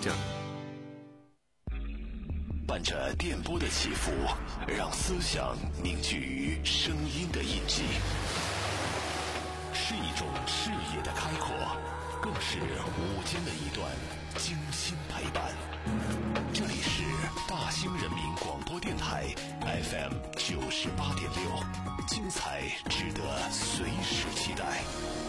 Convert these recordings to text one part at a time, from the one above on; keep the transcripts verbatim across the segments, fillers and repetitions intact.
劲儿。 伴着电波的起伏，让思想凝聚于声音的印记，是一种视野的开阔，更是午间的一段精心陪伴。这里是大兴人民广播电台 F M 九十八点六，精彩值得随时期待。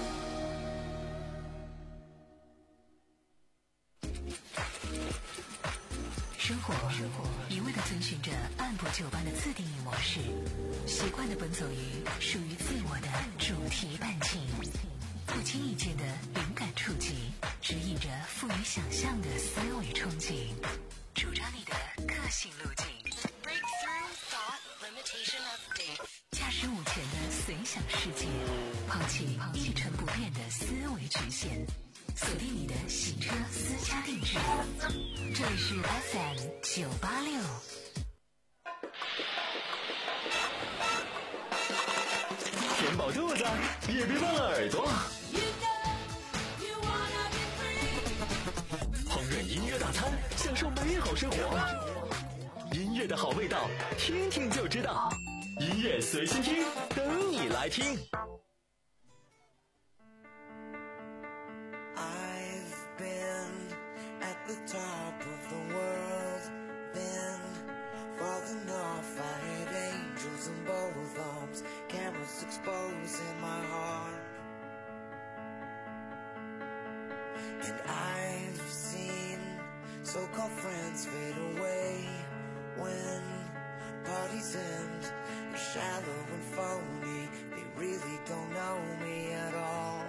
生活一味地遵循着按部就班的自定义模式，习惯地奔走于属于自我的主题伴情，不经意间的灵感触及，指引着富于想象的三维憧憬，主张你的个性路径。Breakthrough thought limitation update。驾驶午前的随想世界，抛弃一成不变的思维局限，锁定你的洗车私家定制。这里是 F M 九八六。 填饱肚子，也别忘了耳朵。烹饪音乐大餐，享受美好生活。音乐的好味道，听听就知道。音乐随心听，等你来听。 The top of the world, then falling off. I had angels in both arms, cameras exposing my heart. And I've seen so-called friends fade away when parties end. You're shallow and phony, they really don't know me at all.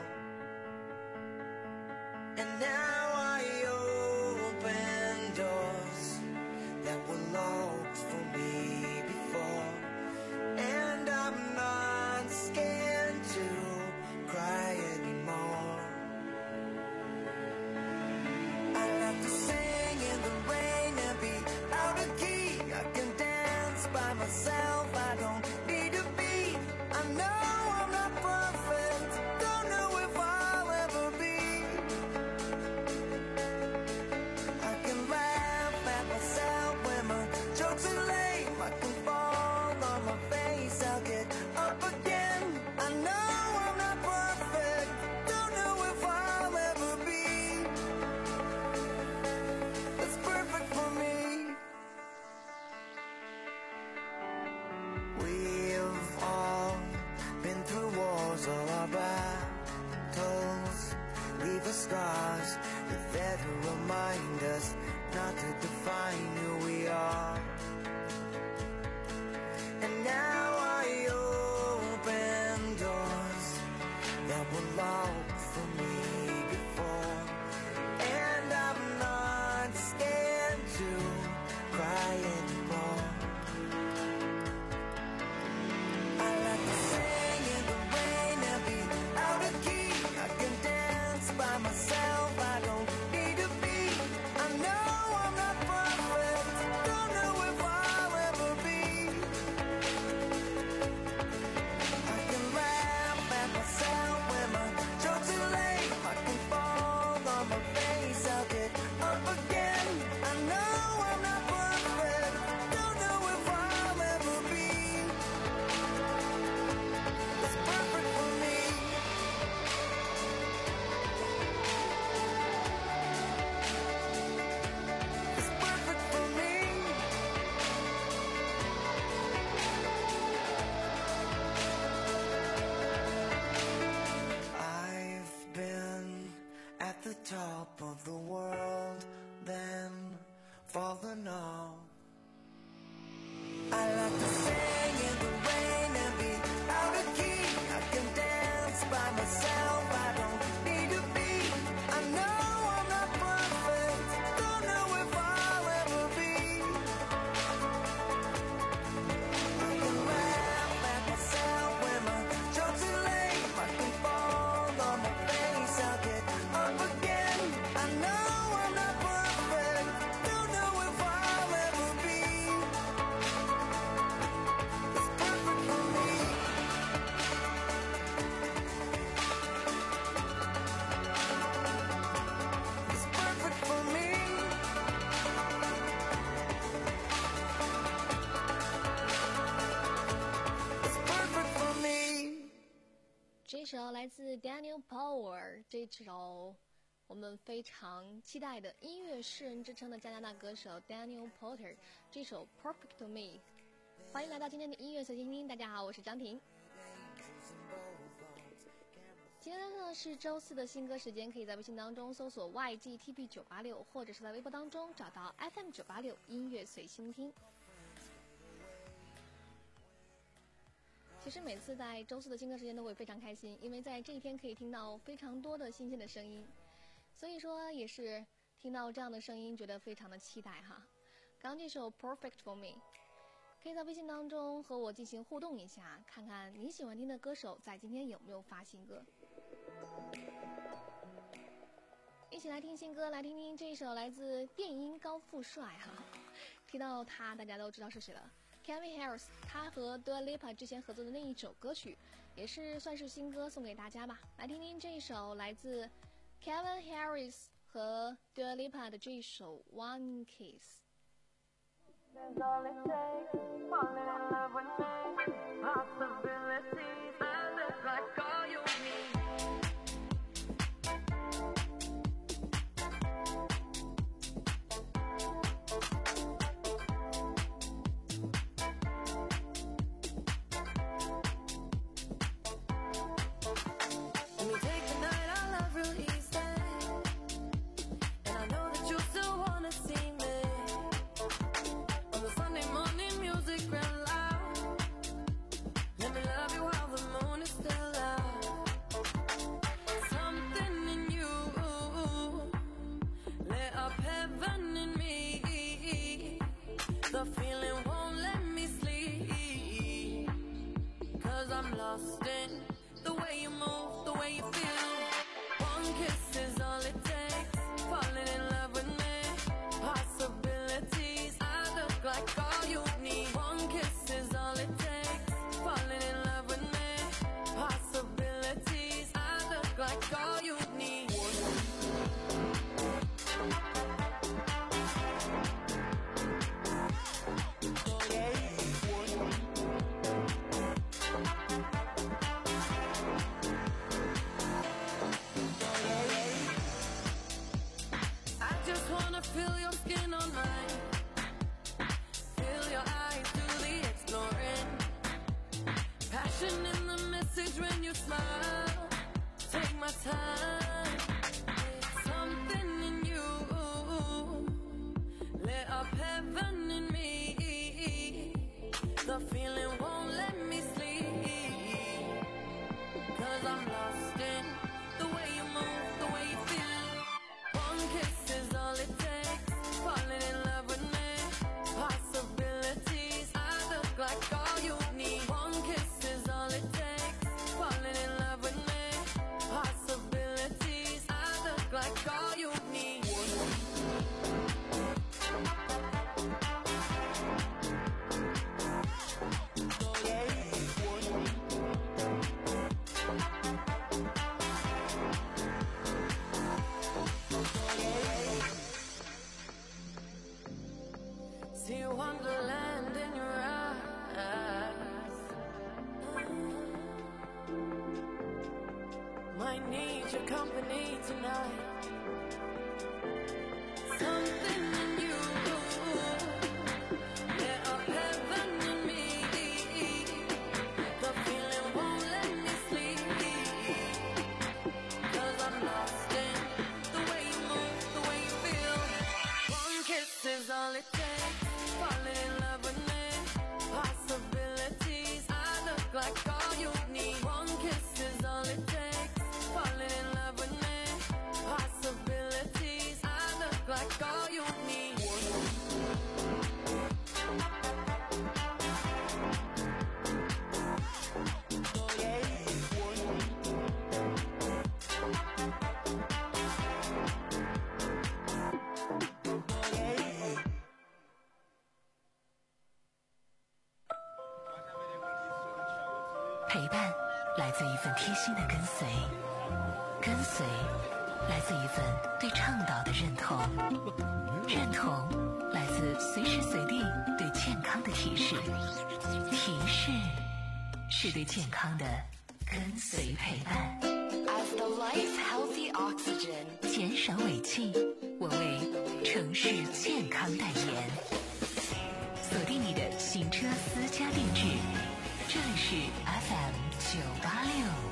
And now I open doors that were locked for me before, and I'm not scared to cry anymore. 这首来自 Daniel Powell， 这首我们非常期待的音乐诗人之称的加拿大歌手 Daniel Porter， 这首 Perfect to Me。 欢迎来到今天的音乐随心听，大家好，我是张婷。今天呢是周四的新歌时间，可以在微信当中搜索 Y G T P 九八六， 或者是在微博当中找到 F M 九八六 音乐随心听。其实每次在周四的新歌时间都会非常开心，因为在这一天可以听到非常多的新鲜的声音，所以说也是听到这样的声音觉得非常的期待哈。刚刚这首 Perfect for Me， 可以在微信当中和我进行互动一下，看看你喜欢听的歌手在今天有没有发新歌，一起来听新歌，来听听这一首来自电音高富帅哈。提到他大家都知道是谁了，Calvin Harris， 他和 Dua Lipa 之前合作的那一首歌曲也是算是新歌，送给大家吧。来听听这一首来自 Calvin Harris 和 Dua Lipa 的这一首 One Kiss。 That's all it takes, falling in love with me, possibilities, I look like all you need. The feeling won't let me sleep, 'cause I'm lost in the way you move, the way you feel. One kiss is all it takes, falling in love with me, possibilities, I look like all you need. One kiss is all it takes, falling in love with me, possibilities, I look like all you need. Feel your skin on mine, feel your eyes do the exploring, passion in the message when you smile, take my time, something in you, lit up heaven in me, the feeling won't let me sleep, 'cause I'm lost in the way you move, the way you feel. One kiss is all it takes, falling in love with me, possibilities, I look like all you need. One kiss is all it takes, falling in love with me, possibilities, I look like all you need. See wonderland in your eyes, might need your company tonight, something in you, lit up heaven in me, the feeling won't let me sleep, 'cause I'm lost in the way you move, the way you feel. One kiss is all it takes, falling in love with me, possibilities, I look like all you need. One kiss is all it takes, falling in love with me, possibilities, I look like all you need. Hey. 陪伴来自一份贴心的跟随，跟随来自一份对倡导的认同，认同来自随时随地对健康的提示，提示是对健康的跟随陪伴。 As the life healthy oxygen， 减少尾气，我为城市健康代言。锁定你的行车私家定制，这里是 F M 九八六。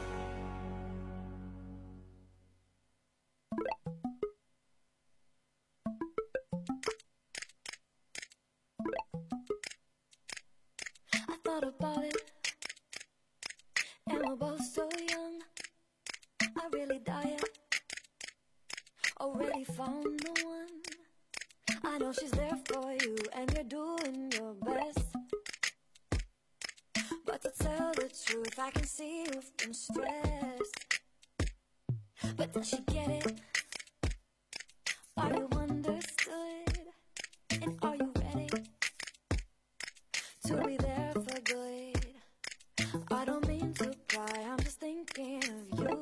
Thought about it, and we're both so young. I really diet, already found the one. I know she's there for you, and you're doing your best. But to tell the truth, I can see you've been stressed. But does she get it? Are you understood? And are you ready to be there for good? I don't mean to pry, I'm just thinking of you.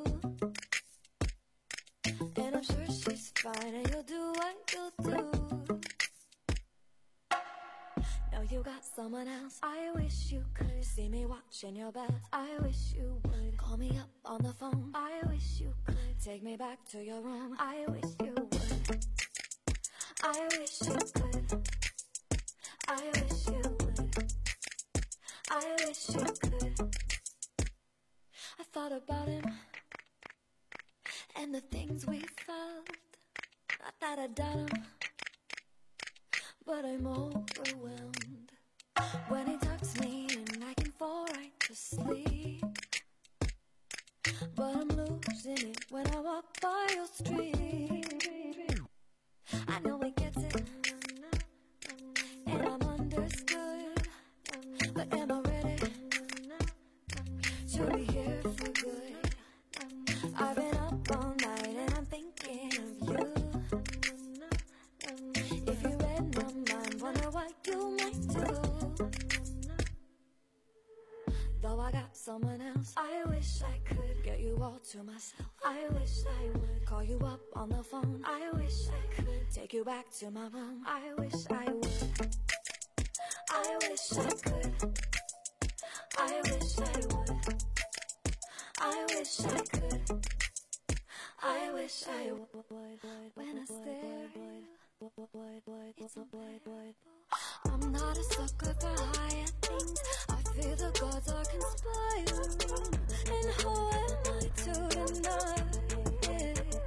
And I'm sure she's fine, and you'll do what you'll do. Now you got someone else. I wish you could see me watching your bed. I wish you would call me up on the phone. I wish you could take me back to your room. I wish you would. I wish you could. I wish you would. I wish you could. I thought about him and the things we felt. Not that I doubt him, but I'm overwhelmed. When he tucks me in, I can fall right to sleep. But I'm losing it when I walk by your street. I know he gets it, and I'm understood. But am I ready to be here for good? I've been up all night and I'm thinking of you. If you read my mind, wonder what you might do. Though I got someone else, I wish I could get you all to myself. I wish I would call you up on the phone. I wish I could take you back to my room. I wish I would. I wish I could. I wish I would. I wish I could. I wish I would. When I stare at you, it's unbearable. I'm not a sucker for higher things. I feel the gods are conspiring. And who am I to deny it?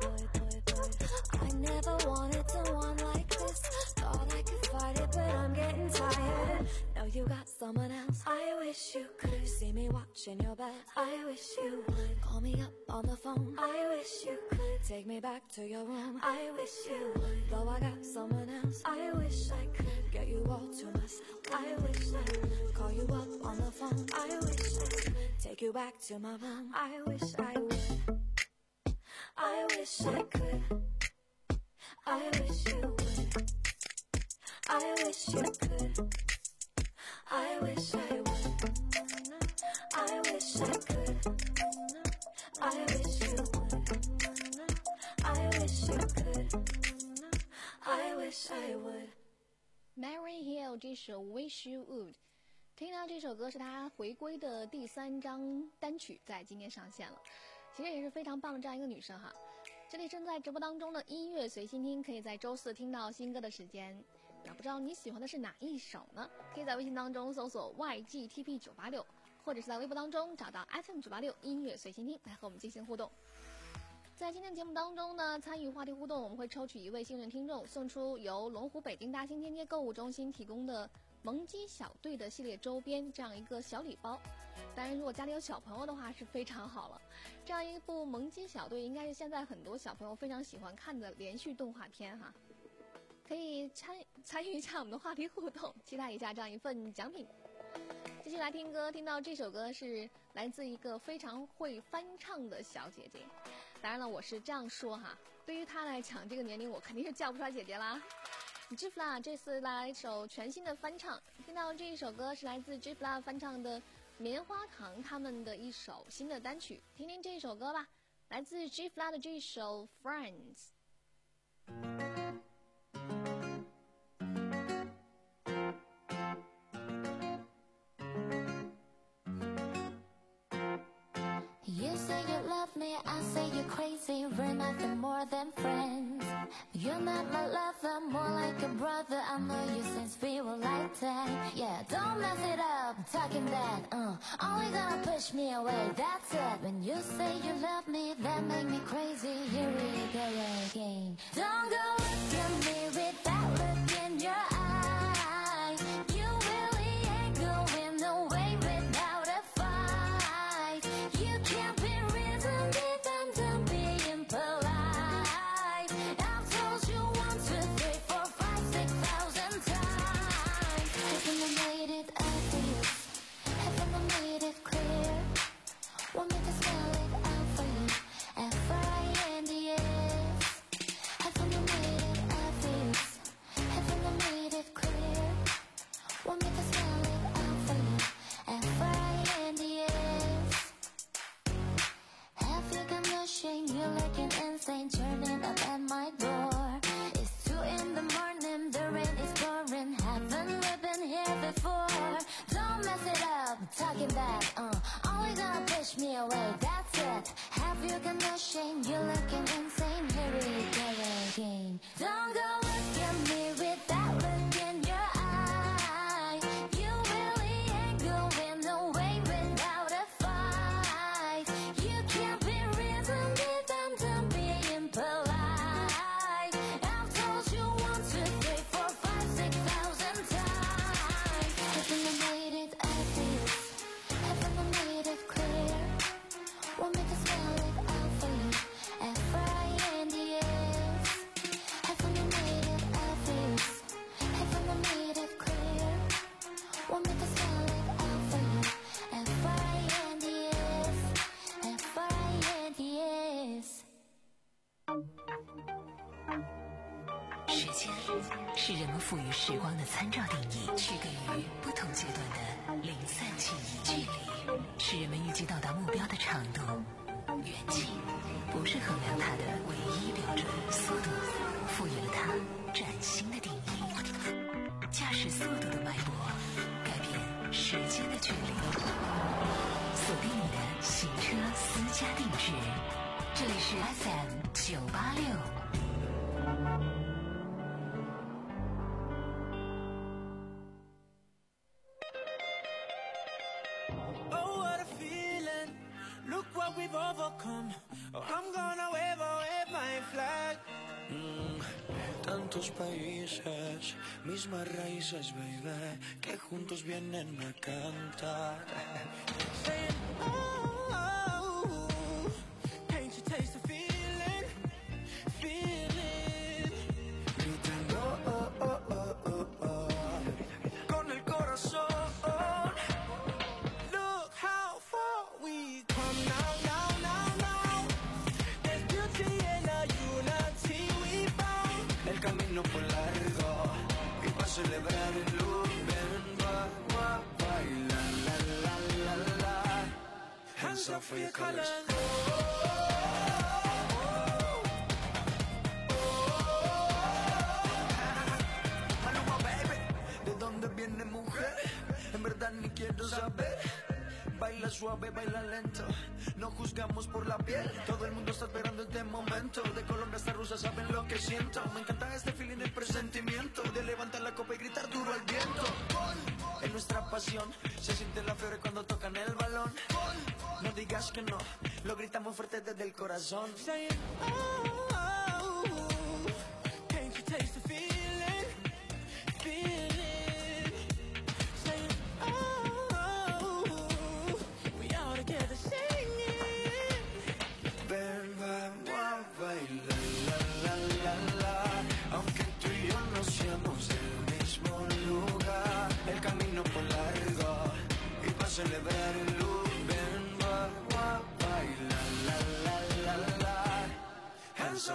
I never wanted someone like this. Thought I could fight it, but I'm getting tired. Now you got someone else. I wish you could see me watching your bed. I wish you would call me up on the phone. I wish you could take me back to your room. I wish you would. Though I got someone else, I wish I could get you all to myself. I wish I could call you up on the phone. I wish I could take you back to my room. I wish I would. I wish I could. I wish you would. I wish you could. I wish I would. I wish I could. I wish you would. I wish you could. I wish I would. Mary Hill 这首 Wish You Would， 听到这首歌是他回归的第三张单曲，在今天上线了。其实也是非常棒的这样一个女生哈。这里正在直播当中的音乐随心听，可以在周四听到新歌的时间。那不知道你喜欢的是哪一首呢？可以在微信当中搜索 Y G T P 九八六， 或者是在微博当中找到 F M 九八六音乐随心听来和我们进行互动。在今天节目当中呢，参与话题互动，我们会抽取一位幸运听众，送出由龙湖北京大兴天街购物中心提供的萌鸡小队的系列周边这样一个小礼包。当然如果家里有小朋友的话是非常好了，这样一部萌鸡小队应该是现在很多小朋友非常喜欢看的连续动画片哈，可以参参与一下我们的话题互动，期待一下这样一份奖品。继续来听歌，听到这首歌是来自一个非常会翻唱的小姐姐。当然了，我是这样说哈，对于她来讲，这个年龄我肯定是叫不出来姐姐啦。G-Fla 这次来一首全新的翻唱，听到这一首歌是来自 G-Fla 翻唱的棉花糖他们的一首新的单曲，听听这一首歌吧，来自 G-Fla 的这一首 Friends。 say you're crazy, we're nothing more than friends. You're not my lover, more like a brother. I know you since we were like that. Yeah, don't mess it up, talking that, uh only gonna push me away, that's it. When you say you love me, that make me crazy. Here we go again. Don't go look at me with that look in your eye. You really ain't going away without a fight. You can't be reasoned even to being polite. I've told you one, two, three, four, five, six thousand times. Haven't I made it obvious? Haven't I made it clear? Want me to spell it out for you? F I N D S. Haven't I made it obvious? Haven't I made it clear? Want me to spell it out for you? F I N D S. Have you got no shame? You're looking insane, turning up at my door. It's two in the morning, the rain is pouring. Haven't we been here before? Don't mess it up, talking back, uh only gonna push me away, that's it. Have you got no shame? You're looking insane, here we go again. Don't go look at me with that look in your eye. You really ain't going away without a fight. You can't be reasoned even to being polite. I've told you one, two, three, four, five, six thousand times. Haven't I made it obvious? Haven't I made it clear? Want me to spell it out for you? F I N D S. Haven't I made it obvious? Haven't I made it clear? Want me to spell it out for you? F I N D S. F I N D S. 时间是人们赋予时光的参照定义，区隔于不同阶段的零散记忆。距离是人们预计到达目标的长度，远近不是衡量它的唯一标准。速度赋予了它崭新的定义，驾驶速度的脉搏改变时间的距离。锁定你的行车私家定制，这里是 F M 九八六。 Oh, what a feeling. Look what we've overcome. Oh, I'm gonna wave, oh, wave my flag. Mm, tantos países, mismas raíces, baby, que juntos vienen a cantar. Saying, oh, oh, can't you taste the feeling? Feeling. Gritando, oh, oh, oh, oh, oh. Con el corazón. Fue largo y para celebrar el luz, ven, va, va, baila, la, la, la, la. Hands up for your colors. Oh, oh, oh, oh. Maluma, baby, ¿de dónde viene mujer? En verdad ni quiero saber. Baila suave, baila lento. No juzgamos por la piel. Todo el mundo está esperando este momento. De Colombia hasta Rusia saben lo que siento. Me encanta este feeling del presentimiento. De levantar la copa y gritar duro al viento. En nuestra pasión se siente la fiebre cuando tocan el balón. No digas que no, lo gritamos fuerte desde el corazón. Saying, oh, oh, oh. Can't you taste the feeling? Feeling. Celebrar el luz, ven, va, va, baila, la, la, la, la. Hands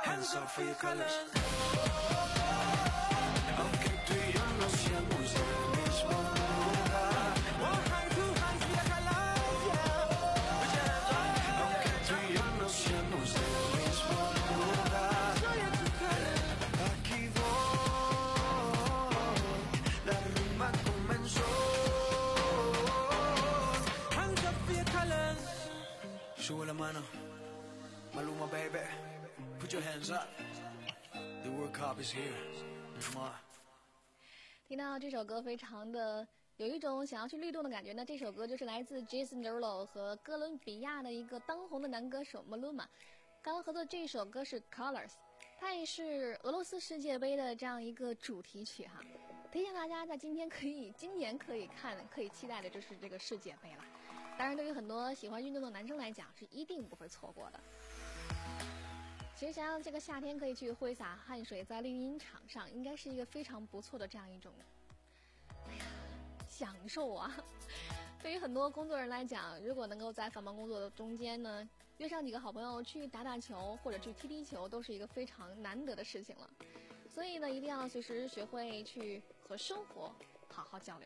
Hands up for your colors. Aunque tú y yo no seamos del mismo lugar. Hand to hand for your colors, yeah. Put your hands up. Aunque tú y yo no seamos del mismo lugar. Aquí voy, la rumba comenzó. Hands up for your colors. Sube la mano, Maluma baby. Put your hands up. The World Cup is here. 听到这首歌非常的有一种想要去律动的感觉呢。这首歌就是来自 Jason Derulo 和哥伦比亚的一个当红的男歌手 Maluma 刚刚合作的这首歌是 Colors， 它也是俄罗斯世界杯的这样一个主题曲哈。推荐大家在今天可以今年可以看可以期待的就是这个世界杯了。当然对于很多喜欢运动的男生来讲是一定不会错过的。其实想想这个夏天可以去挥洒汗水在绿茵场上，应该是一个非常不错的这样一种哎呀享受啊。对于很多工作人来讲，如果能够在繁忙工作的中间呢约上几个好朋友去打打球或者去踢踢球，都是一个非常难得的事情了。所以呢一定要随时学会去和生活好好交流。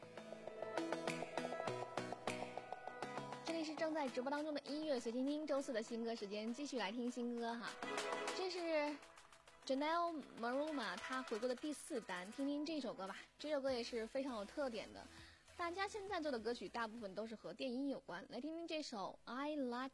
这里是正在直播当中的音乐随听听，周四的新歌时间，继续来听新歌哈。这是 Janelle Monáe 他回归的第四单，听听这首歌吧。这首歌也是非常有特点的，大家现在做的歌曲大部分都是和电音有关，来听听这首 I Like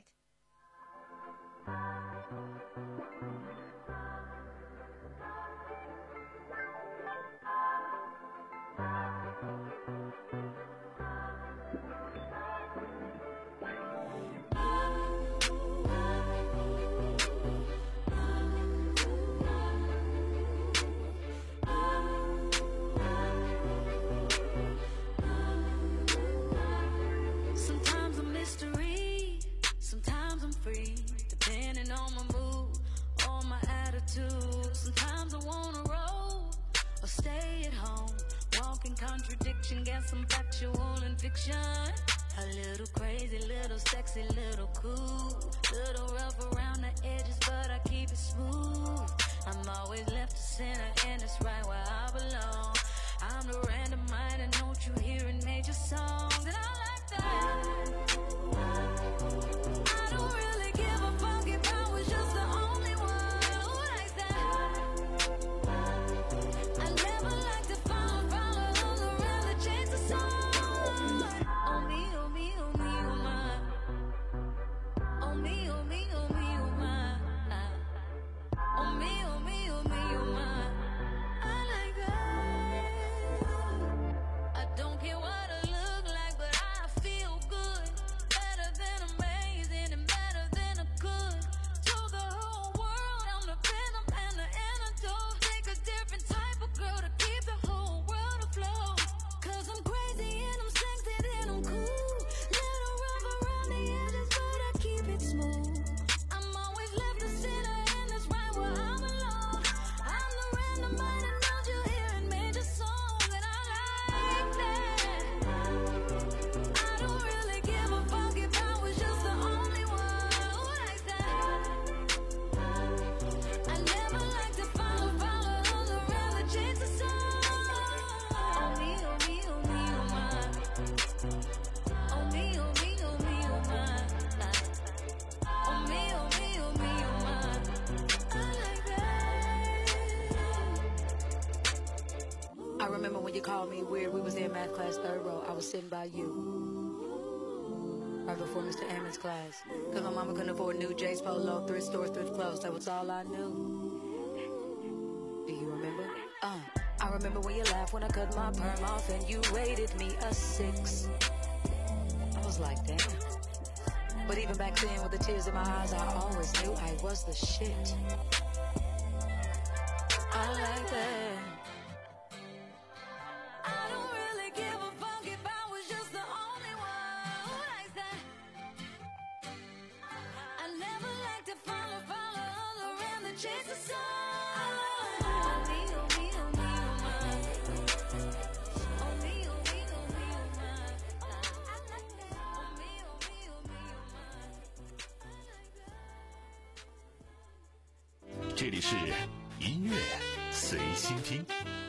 Sometimes I'm mystery, sometimes I'm free, depending on my mood, on my attitude. Sometimes I wanna roll or stay at home, walk in contradiction, get some factual and fiction. A little crazy, little sexy, little cool, little rough around the edges, but I keep it smooth. I'm always left to center, and it's right where I belong. I'm the random mind, and don't you hear in major songs, and I like that. I don't really give a fuck if I was just the only one who likes that. I never like to follow, follow those around that chase the sun. Oh me, oh me, oh me, oh my. Oh me, oh me, oh me, oh my. Oh me, oh me, oh me, oh my. I like that. I don't care what I look like, but I feel good. Better than amazing and better than I could. Told the whole world I'm the venom and the antidote. Take a different type of girl to keep the whole world afloat. Cause I'm crazy and I'm sexy and I'm cool. Little rough around the edges, but I keep it smooth. I'm always left to center, and that's right where I belong. I'm the random mind, and don't you hear in major songs, and I like that. I don't really give a fuck if I was just the only one who likes that. I never like to follow, follow those around that chase the sun. Oh me, oh me, oh me, oh my. Oh me, oh me, oh me, oh my. Oh me, oh me, oh me, oh my. I like that. I remember when you called me weird. We was in math class, third row. I was sitting by you, right before Mister Ammons' class. Cause my mama couldn't afford new J's Polo, thrift store, thrift clothes. That was all I knew. Do you remember? Uh, I remember when you laughed when I cut my perm off and you rated me a six. I was like, damn. But even back then with the tears in my eyes, I always knew I was the shit. I like that. I don't really give a fuck if I was just the only one who likes that. I never like to follow, follow all around the chase the sun. Oh me, oh me, oh me, oh my. Oh me, oh me, oh me, oh my. I like that. Oh me, oh me, oh me, oh my. I like that. 这里是音乐随心听。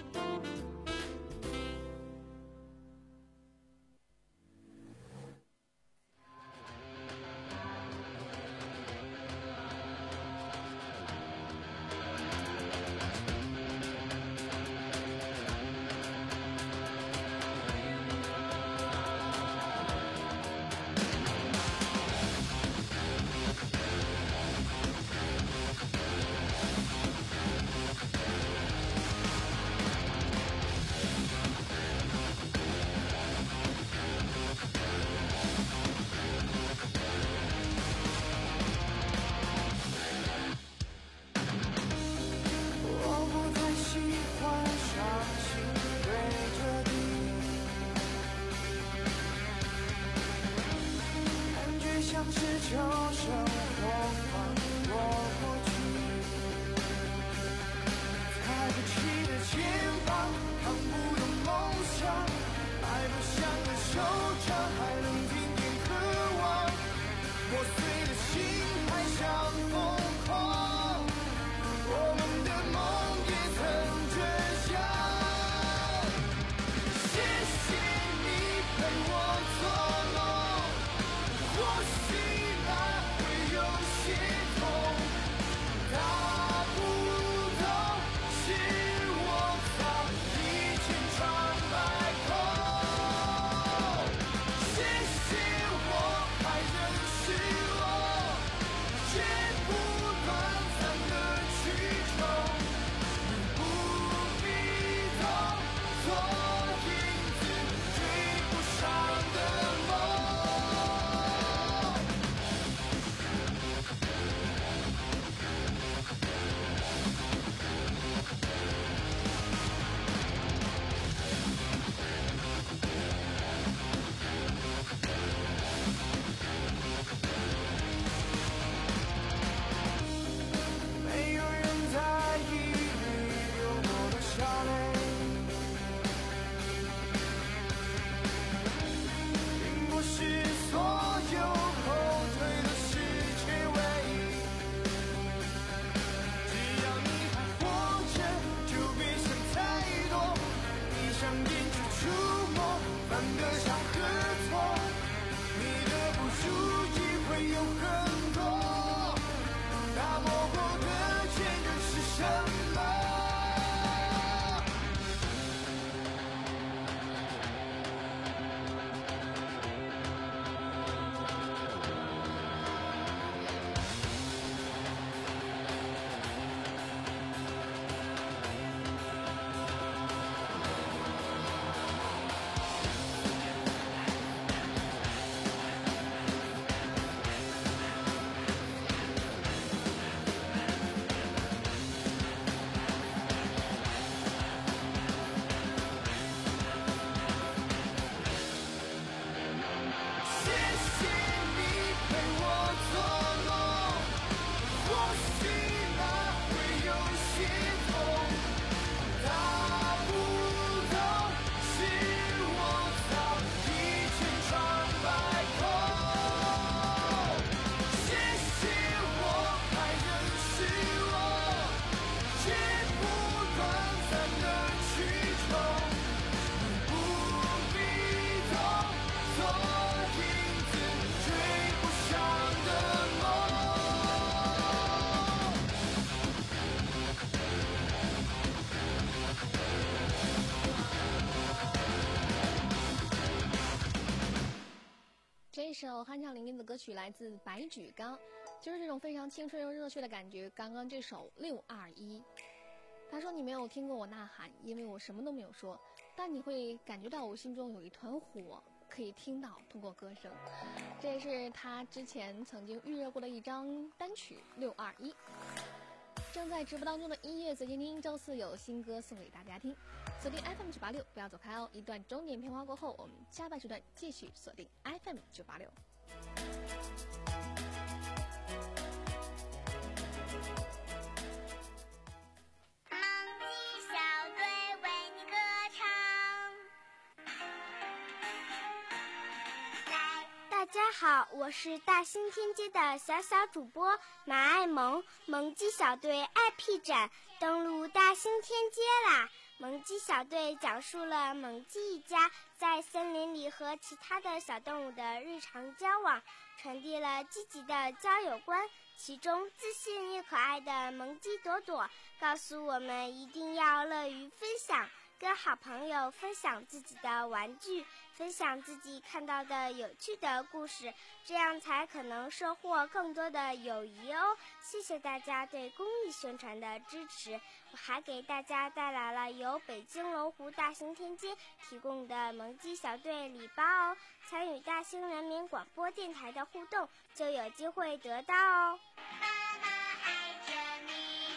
这首酣畅淋漓的歌曲来自白举纲，就是这种非常青春又热血的感觉。刚刚这首六二一，他说你没有听过我呐喊，因为我什么都没有说，但你会感觉到我心中有一团火，可以听到通过歌声。这也是他之前曾经预热过的一张单曲六二一。正在直播当中的音乐随心听，周四有新歌送给大家听，锁定 F M 九八六，不要走开哦。一段钟点片花过后，我们下半时段继续锁定 F M 九八六。 大家家好，我是大兴天街的小小主播马爱萌。萌鸡小队爱屁展登陆大兴天街啦！萌鸡小队讲述了萌鸡一家在森林里和其他的小动物的日常交往，传递了积极的交友观。其中自信又可爱的萌鸡朵朵告诉我们一定要乐于分享，跟好朋友分享自己的玩具，分享自己看到的有趣的故事，这样才可能收获更多的友谊哦。谢谢大家对公益宣传的支持。我还给大家带来了由北京龙湖大兴天街提供的萌鸡小队礼包哦，参与大兴人民广播电台的互动就有机会得到哦。妈妈爱着你。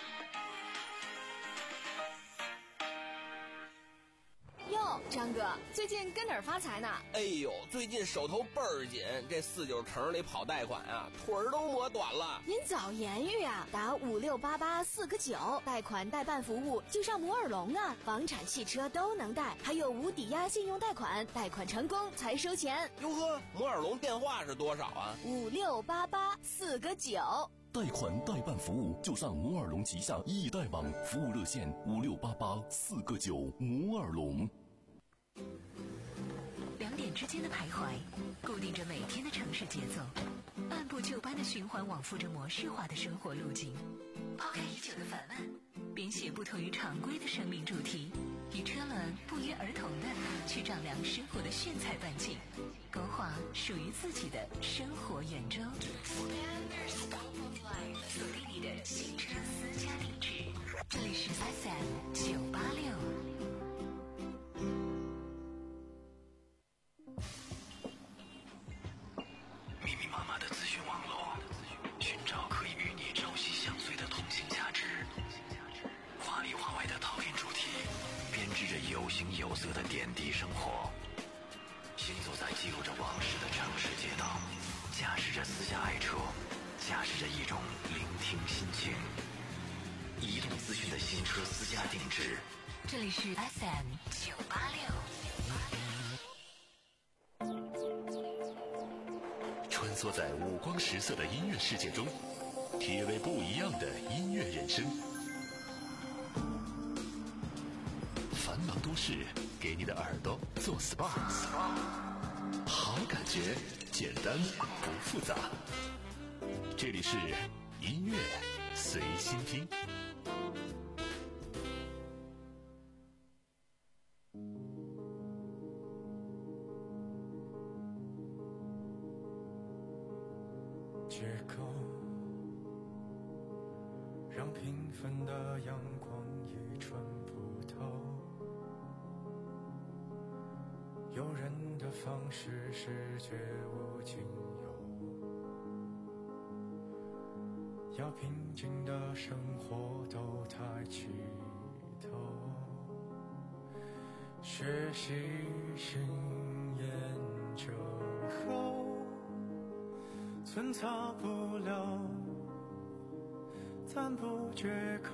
哟，张哥，最近跟哪儿发财呢？ 哎呦，最近手头倍儿紧，这四九城里跑贷款啊，腿儿都磨短了。 您早言语啊，打五六八八四个九，贷款代办服务就上摩尔龙啊，房产、汽车都能贷，还有无抵押信用贷款，贷款成功才收钱。 哟呵，摩尔龙电话是多少啊？ 五六八八四个九。 贷款代办服务就上摩尔龙旗下易贷网，服务热线五六八八四个九。摩尔龙。 两点之间的徘徊，固定着每天的城市节奏，按部就班的循环往复着模式化的生活路径。抛开已久的烦闷，编写不同于常规的生命主题，以车轮不约而同的去丈量生活的炫彩半径，勾画属于自己的生活圆周。锁定你的新车私家定制，这里是 S M 九八六。 密密麻麻的资讯网络，寻找可以与你朝夕相随的同性价值。华里华外的讨厌主题，编织着有形有色的点滴生活。行走在记录着往事的城市街道，驾驶着私家爱车，驾驶着一种聆听心情。移动资讯的新车私家定制， 这里是 S M 九八六。 穿梭在五光十色的音乐世界中，体味不一样的音乐人生。繁忙都市，给你的耳朵做 S P A， 好感觉，简单不复杂。这里是音乐随心听。 借口让平凡的阳光已穿不透，诱人的方式是绝无仅有，要平静的生活都抬起头，学习新研究后寸草不留，赞不绝口，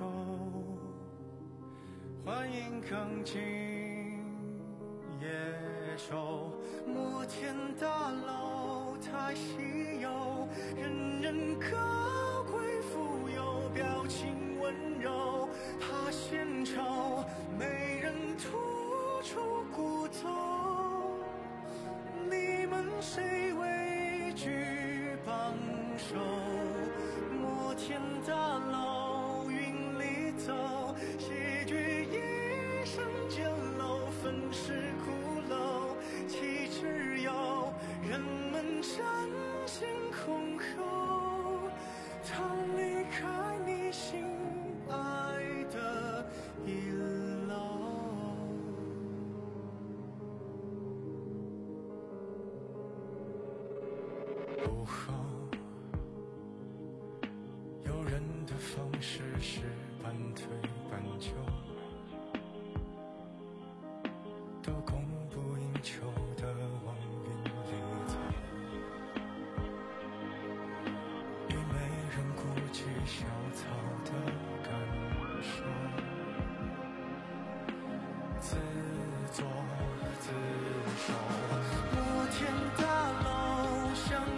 欢迎更进野兽。摩天大楼太稀有，人人高贵富有，表情温柔，怕献丑，没人突出骨头。你们谁畏惧帮手？摩天大楼云里走，戏剧一生简陋，粉饰骷髅，岂只有人们争先恐后，他离开你心爱的一楼。午后诱人的方式是半推半就，都供不应求的往云里走，也没人顾及小草的感受，自作自受。摩天大楼像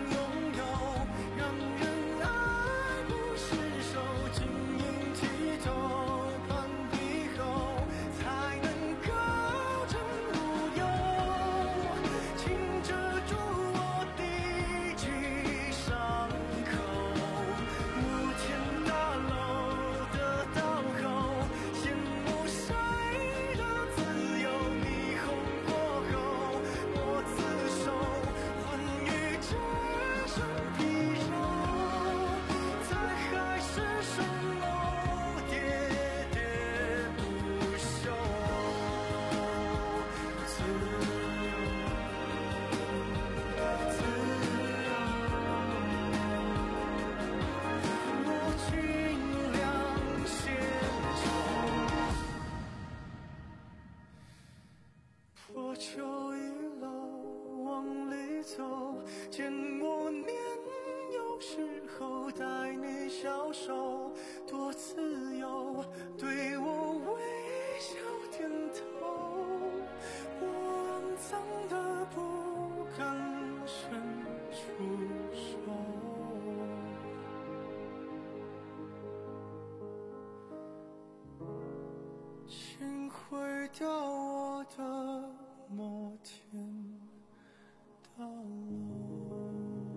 请回到我的摩天大楼。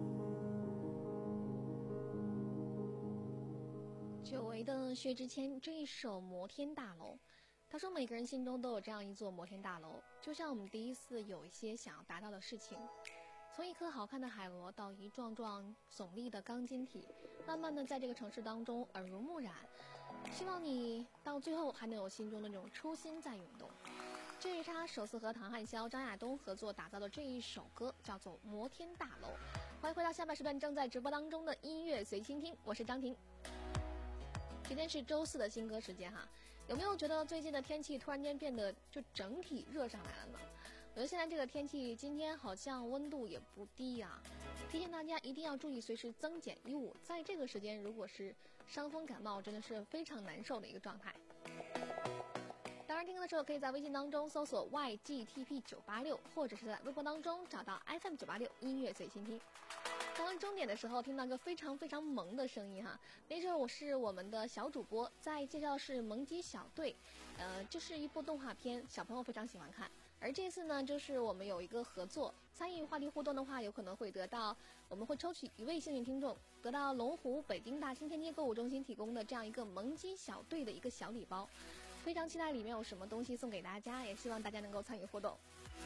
久违的薛之谦这一首《摩天大楼》，他说每个人心中都有这样一座摩天大楼，就像我们第一次有一些想要达到的事情，从一颗好看的海螺到一幢幢耸立的钢筋体，慢慢的在这个城市当中耳濡目染，希望你到最后还能有心中的那种初心在涌动。这是他首次和唐汉霄、张亚东合作打造的这一首歌，叫做《摩天大楼》。欢迎回到下半时段正在直播当中的音乐随心听，我是张婷。今天是周四的新歌时间哈，有没有觉得最近的天气突然间变得就整体热上来了呢？我觉得现在这个天气今天好像温度也不低呀、啊，提醒大家一定要注意随时增减衣物，在这个时间如果是伤风感冒真的是非常难受的一个状态。当然听歌的时候可以在微信当中搜索 Y G T P 九八六， 或者是在微博当中找到 F M 九八六 音乐随心听。刚刚终点的时候听到个非常非常萌的声音哈，那时候我是我们的小主播在介绍是萌鸡小队，呃，这是一部动画片，小朋友非常喜欢看。而这次呢，就是我们有一个合作，参与话题互动的话，有可能会得到，我们会抽取一位幸运听众，得到龙湖北京大兴天街购物中心提供的这样一个萌鸡小队的一个小礼包，非常期待里面有什么东西送给大家，也希望大家能够参与互动。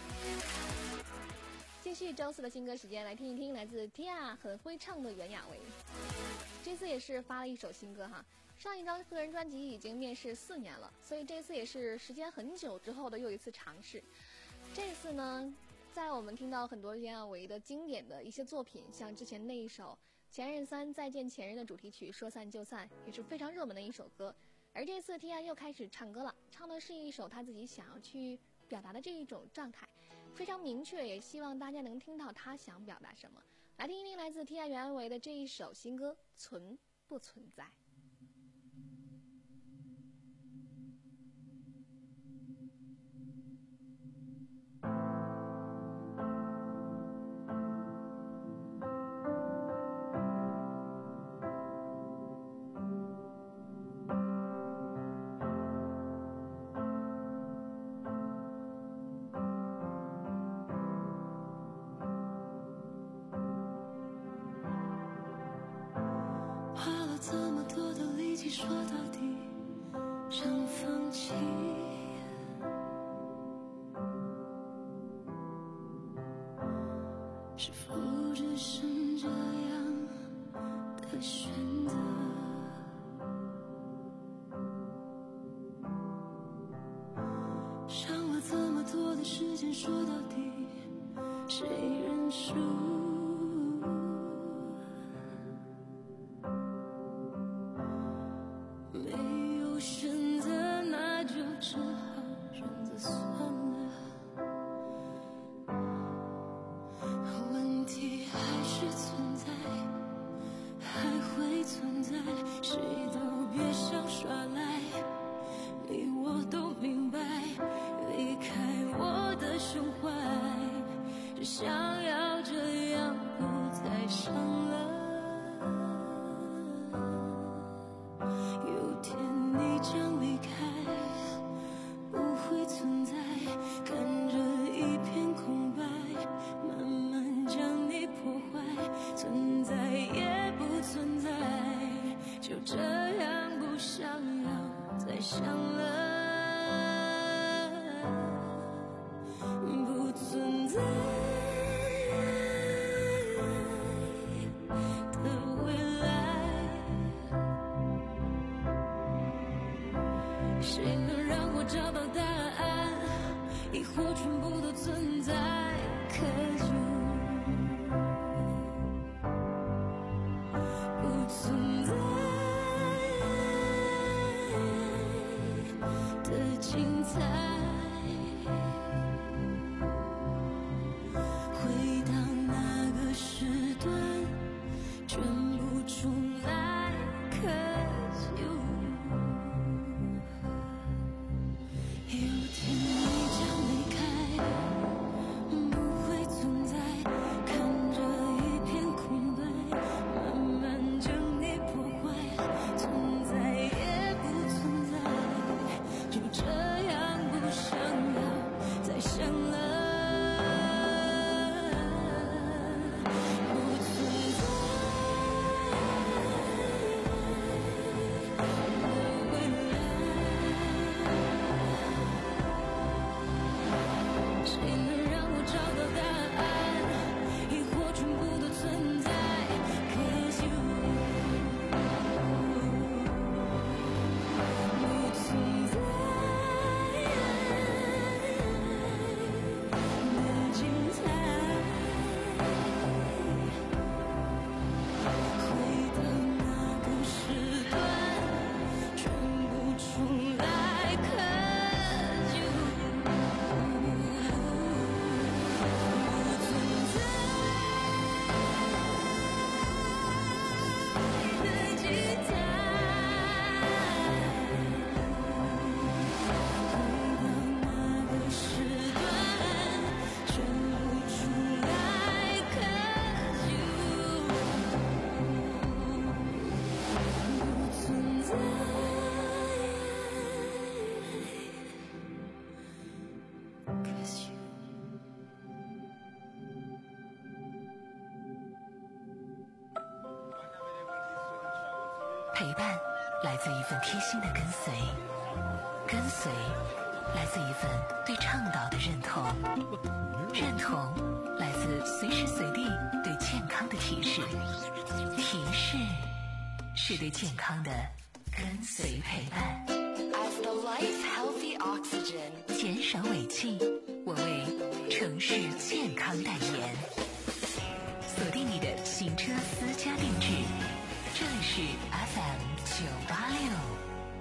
继续周四的新歌时间，来听一听来自 Tia 很会唱的袁娅维。这次也是发了一首新歌哈，上一张个人专辑已经面世四年了，所以这次也是时间很久之后的又一次尝试。这次呢，在我们听到很多袁娅维的经典的一些作品，像之前那一首《前任三再见前任》的主题曲《说散就散》，也是非常热门的一首歌。而这次 Tia 又开始唱歌了，唱的是一首他自己想要去表达的这一种状态，非常明确，也希望大家能听到他想表达什么。来听一听来自 Tia 袁娅维的这一首新歌《存不存在》。 说到底想放弃，是否只剩这样的选择？伤了这么多的时间，说到底谁认输？就这陪伴来自一份贴心的跟随，跟随来自一份对倡导的认同，认同来自随时随地对健康的提示，提示是对健康的跟随陪伴。 As the life healthy oxygen， 减少尾气，我为城市健康代言。锁定你的行车私家定制，这里是 F M 九八六。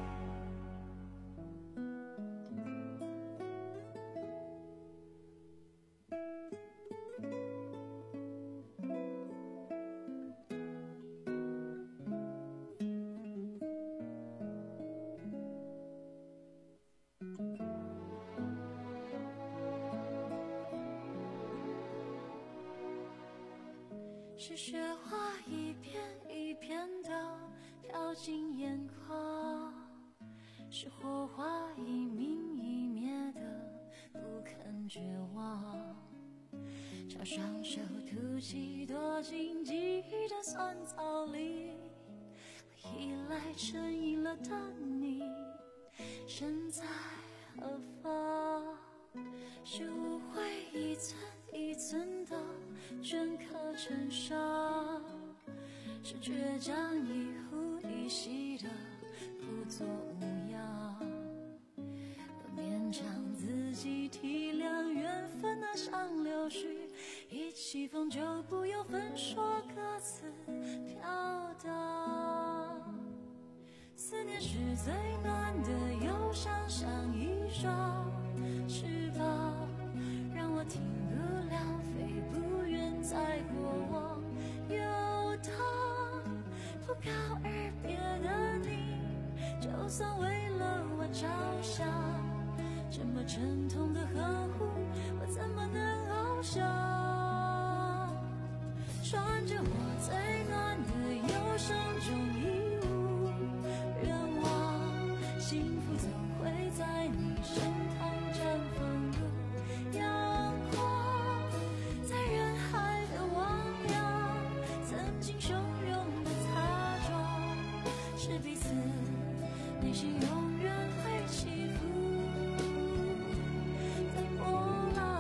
是雪花一片一片的飘进眼眶，是火花一明一灭的不肯绝望，朝双手吐气，躲进记忆的酸草里，我依赖成瘾了的你身在何方？是误会一寸一寸的镌刻成伤，是倔强一呼一吸的不做模样，都勉强自己体谅缘分啊像流水，一起风就不由分说各自飘荡。思念是最暖的忧伤，像一双翅膀，让我停不了飞不远，在过往游荡。不告而别的你，就算为了我着想，这么沉痛的呵护，我怎么能翱翔？穿着我最暖的忧伤中义无愿望，幸福总会在你身旁绽放如阳光，在人海的汪洋，曾经汹涌的擦撞，是彼此内心永远会起伏的波浪。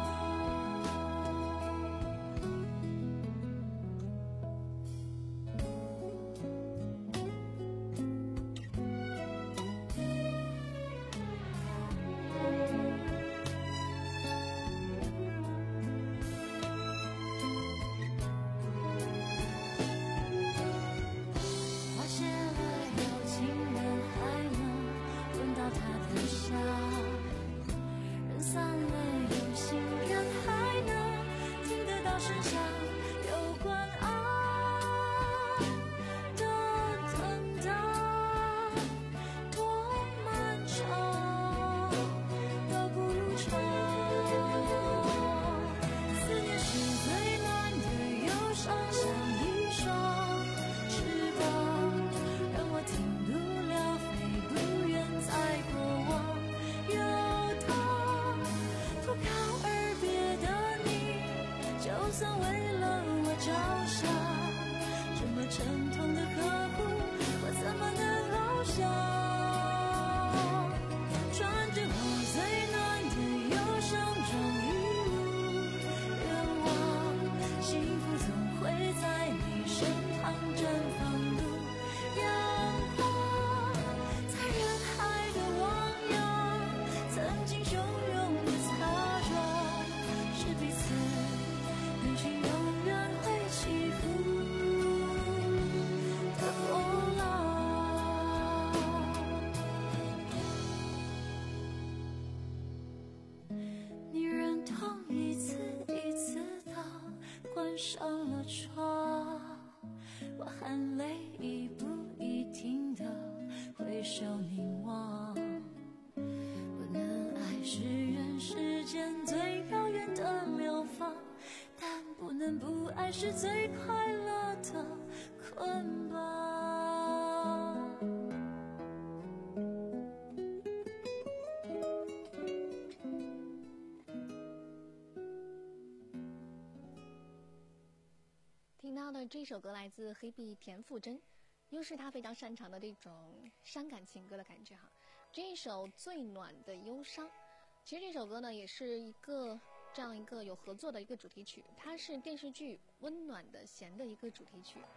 花谢了，有情人还能闻到它的香；人散了，有心人还能听得到声响。有关爱的等待多漫长，都不如常。思念是最暖的忧伤，像一双翅膀，让我停不了，飞不远，在过往游荡。不告而别的你，就算为了我着想，这么沉痛的呵护，我怎么能翱翔？穿着我最暖的忧伤中义无愿望，幸福总会在你身旁绽放如阳光，在人海的汪洋，曾经汹涌的擦撞，是彼此内心永远会起伏的波浪。你忍痛一次一次地关上了窗，我含泪一步一停地回首凝望。不能爱是人世间最遥远的流放，但不能不爱是最快乐的捆绑。 听到的这首歌来自黑碧田馥甄， 又是他非常擅长的这种伤感情歌的感觉哈。这一首《最暖的忧伤》，其实这首歌呢也是一个这样一个有合作的一个主题曲，它是电视剧《温暖的弦》的一个主题曲。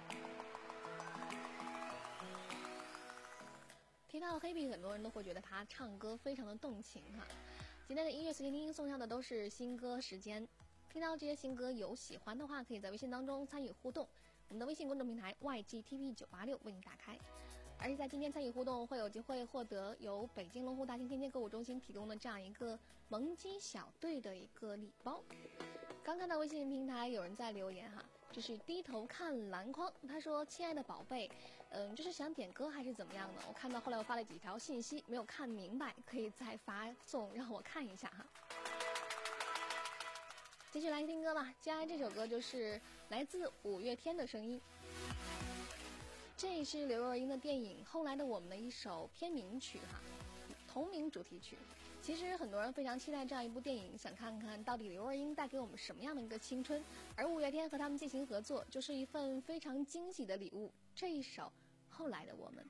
提到黑皮，很多人都会觉得他唱歌非常的动情哈。今天的音乐随心听送上的都是新歌时间，听到这些新歌有喜欢的话，可以在微信当中参与互动，我们的微信公众平台 Y G T V 九八六为你打开。而且在今天参与互动会有机会获得由北京龙湖大兴天街购物中心提供的这样一个萌鸡小队的一个礼包。刚看到微信平台有人在留言哈，这是低头看篮筐，他说亲爱的宝贝，嗯，这是想点歌还是怎么样呢？我看到后来我发了几条信息没有看明白，可以再发送让我看一下哈。继续来听歌吧，接下来这首歌就是来自五月天的声音，这是刘若英的电影《后来的我们》的一首片名曲哈，同名主题曲。其实很多人非常期待这样一部电影，想看看到底刘若英带给我们什么样的一个青春，而五月天和他们进行合作，就是一份非常惊喜的礼物。这一首《后来的我们》。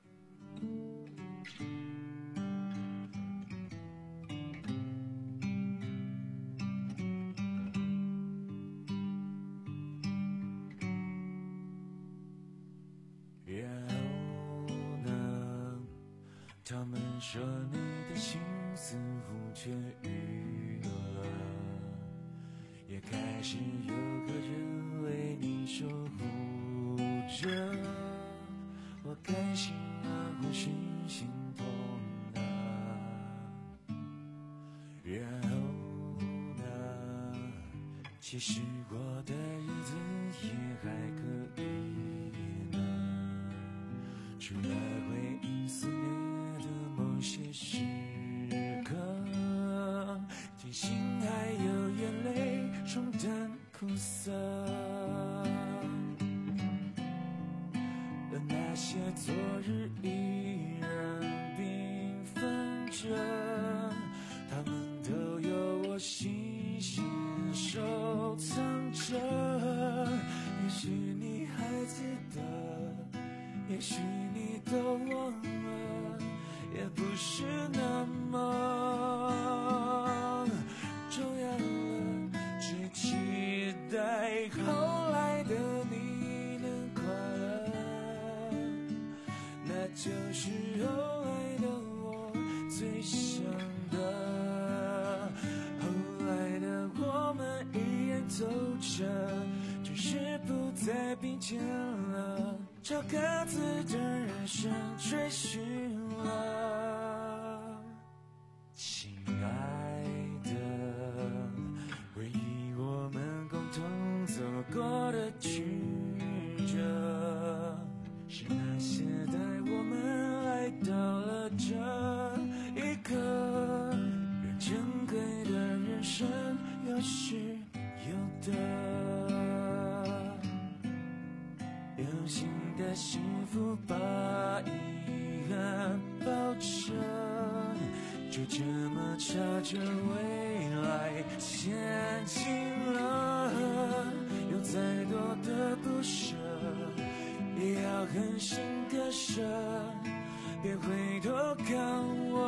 他们说你的心似乎痊愈了，也开始有个人为你守护着。我开心啊，或是心痛啊，然后呢，其实我的日子也还可以呢，除了回忆思念的某些时刻，庆幸还有眼泪冲淡苦涩，而那些昨日依然缤纷着，他们都有我细心收藏着。也许你还记得，也许你都忘了，也不是那么重要了，只期待后来的你能快乐，那就是后来的我最想的。后来的我们依然走着，只是不再并肩了，朝各自的人生追寻了。亲爱的，回忆我们共同走过的曲折，是那些带我们来到了这一刻，让珍贵的人生有失有得，有新的幸福把遗憾抱着，就这么朝着未来前进了。有再多的不舍，也要狠心割舍，别回头看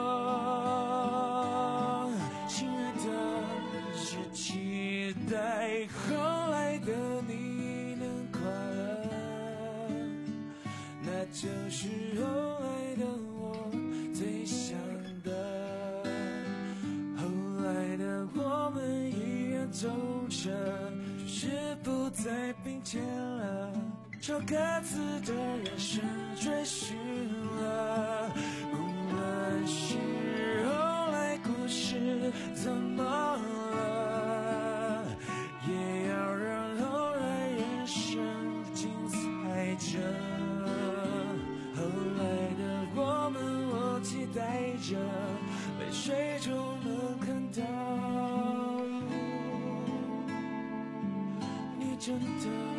我。亲爱的，是期待后来的你能快乐，那就是后来的我最想的。后来的我们依然走着，只是不再并肩了，朝各自的人生追寻了。无论是后来故事怎么了，也要让后来人生精彩着。后来的我们，我期待着，泪水中能看到你真的。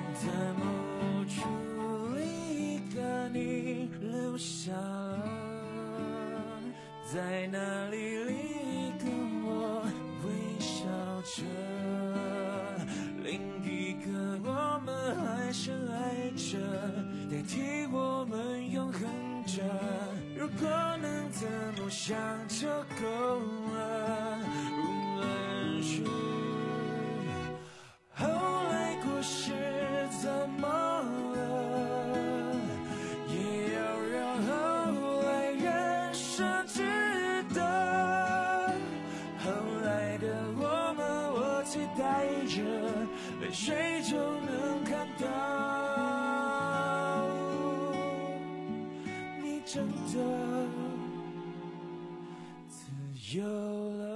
在某处另一个你留下了。 在哪里里跟我微笑着，另一个我们还深爱着，代替我们永恒着。如果能这么想就够了，无论是后来故事怎么了，也要让后来人生知道。后来的我们，我期待着泪水就能看到，你真的自由了。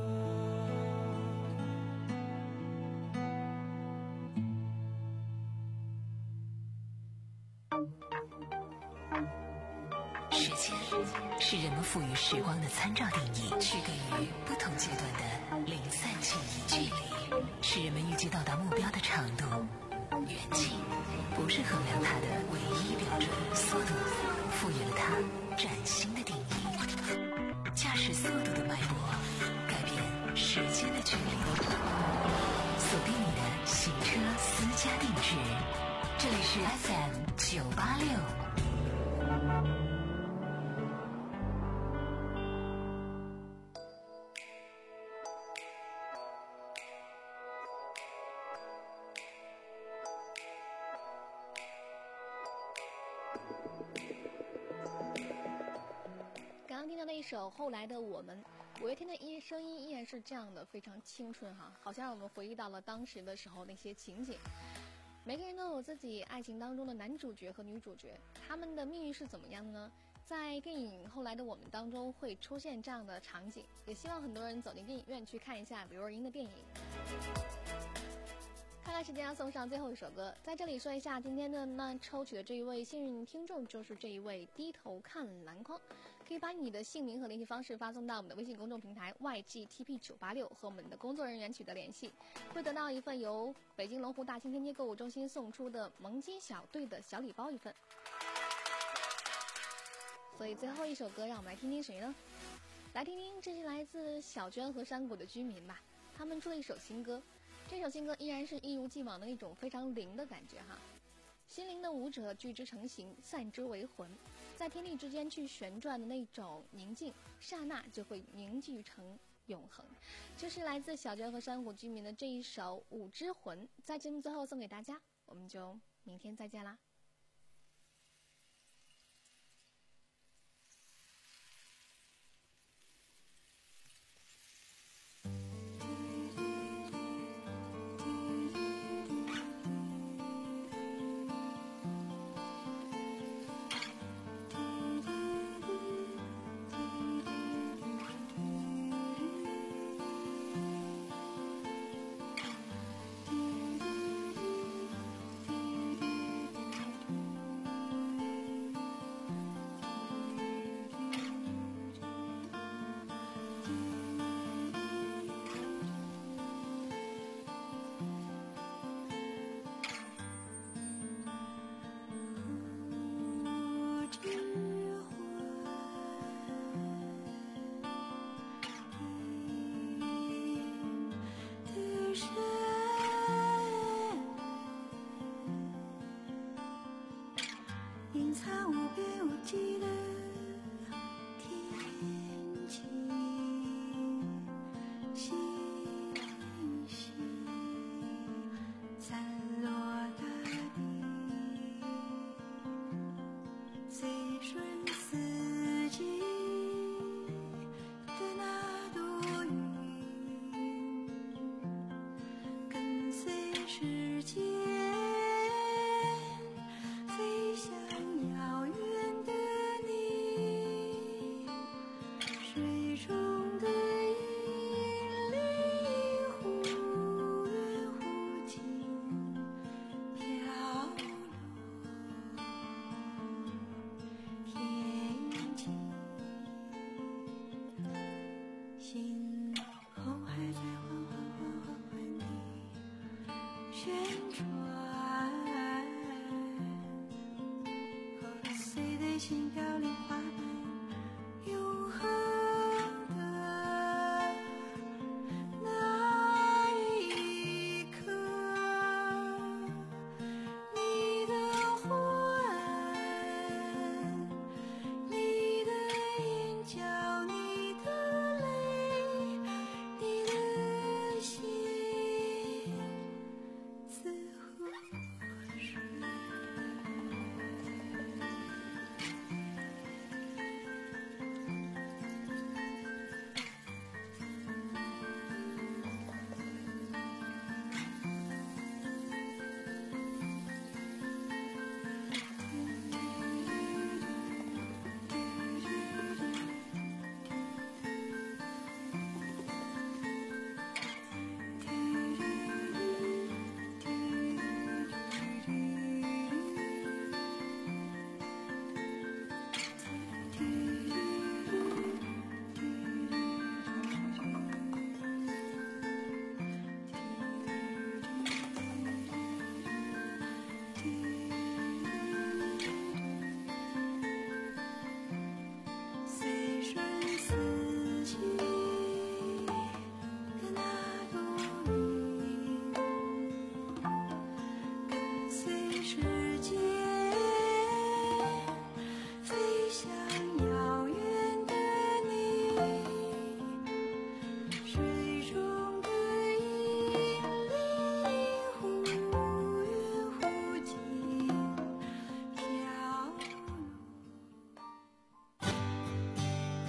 时间是人们赋予时光的参照定义，区隔于不同阶段的零散记忆。距离是人们预计到达目标的长度，远近不是衡量它的唯一标准，速度赋予了它崭新的定义。驾驶速度的脉搏，改变时间的距离。锁定你的行车私家定制，这里是 F M 九八六。 刚刚听到那一首《后来的我们》，五月天的音声音依然是这样的，非常青春哈，好像让我们回忆到了当时的时候那些情景。每个人都有自己爱情当中的男主角和女主角，他们的命运是怎么样的呢？在电影《后来的我们》当中会出现这样的场景，也希望很多人走进电影院去看一下刘若英的电影。看来时间要送上最后一首歌，在这里说一下今天的那抽取的这一位幸运听众就是这一位低头看篮筐，可以把你的姓名和联系方式发送到我们的微信公众平台 Y G T P 九八六， 和我们的工作人员取得联系，会得到一份由北京龙湖大兴天街购物中心送出的萌鸡小队的小礼包一份。所以最后一首歌让我们来听听谁呢？来听听这是来自小娟和山谷的居民吧，他们出了一首新歌，这首新歌依然是一如既往的那种非常灵的感觉哈。心灵的舞者聚之成形，散之为魂，在天地之间去旋转的那种宁静，刹那就会凝聚成永恒。就是来自小娟和山谷居民的这一首《舞之魂》，在节目最后送给大家，我们就明天再见啦。 隐藏无边无际的天际，星星散落大地，随顺四季的那朵云，跟随时间飞向遥远的你，水中的银铃忽远忽近飘落天际，星空还在缓缓缓缓地旋转。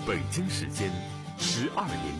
北京时间十二点。